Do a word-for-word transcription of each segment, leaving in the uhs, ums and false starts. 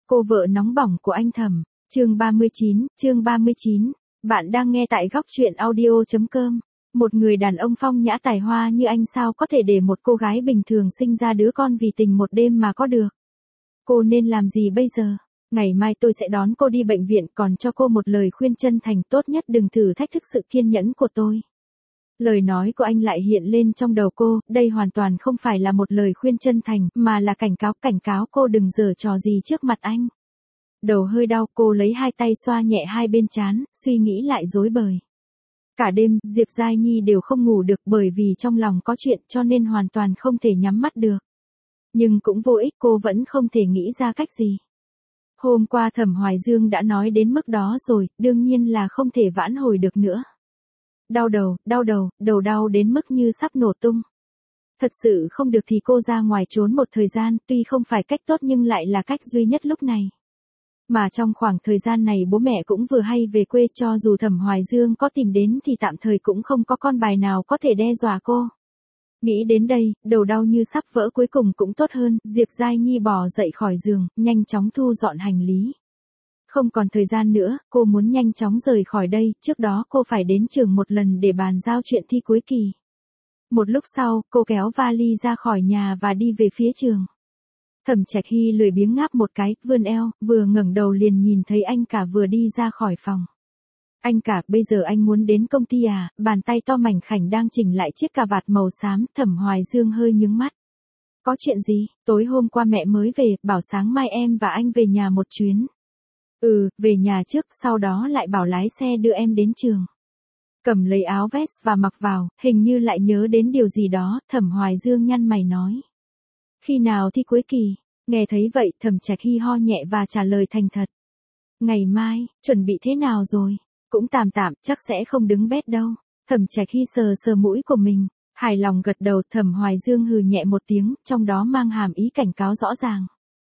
Cô vợ nóng bỏng của anh Thẩm, chương ba mươi chín, chương ba mươi chín. Bạn đang nghe tại góc truyện audio chấm com. Một người đàn ông phong nhã tài hoa như anh sao có thể để một cô gái bình thường sinh ra đứa con vì tình một đêm mà có được. Cô nên làm gì bây giờ? Ngày mai tôi sẽ đón cô đi bệnh viện, còn cho cô một lời khuyên chân thành, tốt nhất đừng thử thách thức sự kiên nhẫn của tôi. Lời nói của anh lại hiện lên trong đầu cô, đây hoàn toàn không phải là một lời khuyên chân thành, mà là cảnh cáo, cảnh cáo cô đừng giở trò gì trước mặt anh. Đầu hơi đau, cô lấy hai tay xoa nhẹ hai bên trán, suy nghĩ lại rối bời. Cả đêm, Diệp Giai Nhi đều không ngủ được bởi vì trong lòng có chuyện cho nên hoàn toàn không thể nhắm mắt được. Nhưng cũng vô ích, cô vẫn không thể nghĩ ra cách gì. Hôm qua Thẩm Hoài Dương đã nói đến mức đó rồi, đương nhiên là không thể vãn hồi được nữa. Đau đầu, đau đầu, đầu đau đến mức như sắp nổ tung. Thật sự không được thì cô ra ngoài trốn một thời gian, tuy không phải cách tốt nhưng lại là cách duy nhất lúc này. Mà trong khoảng thời gian này bố mẹ cũng vừa hay về quê, cho dù Thẩm Hoài Dương có tìm đến thì tạm thời cũng không có con bài nào có thể đe dọa cô. Nghĩ đến đây, đầu đau như sắp vỡ cuối cùng cũng tốt hơn, Diệp Giai Nhi bò dậy khỏi giường, nhanh chóng thu dọn hành lý. Không còn thời gian nữa, cô muốn nhanh chóng rời khỏi đây, trước đó cô phải đến trường một lần để bàn giao chuyện thi cuối kỳ. Một lúc sau, cô kéo vali ra khỏi nhà và đi về phía trường. Thẩm Trạch Hy lười biếng ngáp một cái, vươn eo, vừa ngẩng đầu liền nhìn thấy anh cả vừa đi ra khỏi phòng. Anh cả, bây giờ anh muốn đến công ty à? Bàn tay to mảnh khảnh đang chỉnh lại chiếc cà vạt màu xám, Thẩm Hoài Dương hơi nhướng mắt. Có chuyện gì? Tối hôm qua mẹ mới về, bảo sáng mai em và anh về nhà một chuyến. Ừ, về nhà trước, sau đó lại bảo lái xe đưa em đến trường. Cầm lấy áo vest và mặc vào, hình như lại nhớ đến điều gì đó, Thẩm Hoài Dương nhăn mày nói. Khi nào thi cuối kỳ? Nghe thấy vậy, Thẩm Trạch Hy ho nhẹ và trả lời thành thật. Ngày mai, chuẩn bị thế nào rồi? Cũng tạm tạm, chắc sẽ không đứng bét đâu. Thẩm Trạch Hy sờ sờ mũi của mình, hài lòng gật đầu. Thẩm Hoài Dương hừ nhẹ một tiếng, trong đó mang hàm ý cảnh cáo rõ ràng.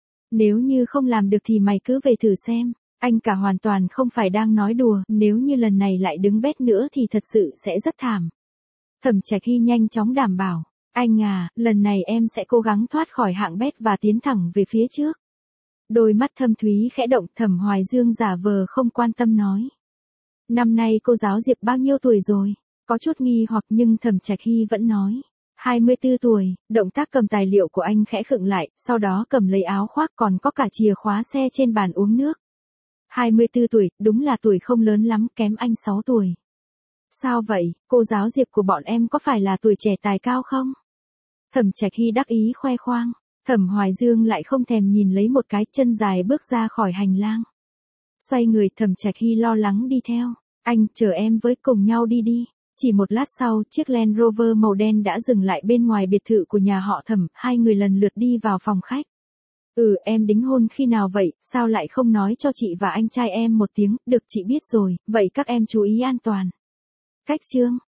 Nếu như không làm được thì mày cứ về thử xem. Anh cả hoàn toàn không phải đang nói đùa, nếu như lần này lại đứng bét nữa thì thật sự sẽ rất thảm. Thẩm Trạch Hy nhanh chóng đảm bảo, anh à, lần này em sẽ cố gắng thoát khỏi hạng bét và tiến thẳng về phía trước. Đôi mắt thâm thúy khẽ động, Thẩm Hoài Dương giả vờ không quan tâm nói. Năm nay cô giáo Diệp bao nhiêu tuổi rồi? Có chút nghi hoặc nhưng Thẩm Trạch Hy vẫn nói. hai mươi tư tuổi, động tác cầm tài liệu của anh khẽ khựng lại, sau đó cầm lấy áo khoác còn có cả chìa khóa xe trên bàn uống nước. hai mươi tư tuổi, đúng là tuổi không lớn lắm, kém anh sáu tuổi. Sao vậy, cô giáo Diệp của bọn em có phải là tuổi trẻ tài cao không? Thẩm Trạch Hy đắc ý khoe khoang, Thẩm Hoài Dương lại không thèm nhìn lấy một cái, chân dài bước ra khỏi hành lang. Xoay người, Thẩm Trạch Hy lo lắng đi theo, anh, chờ em với, cùng nhau đi đi. Chỉ một lát sau, chiếc Land Rover màu đen đã dừng lại bên ngoài biệt thự của nhà họ Thẩm, hai người lần lượt đi vào phòng khách. Ừ, em đính hôn khi nào vậy, sao lại không nói cho chị và anh trai em một tiếng? Được, chị biết rồi, vậy các em chú ý an toàn. Cách chương,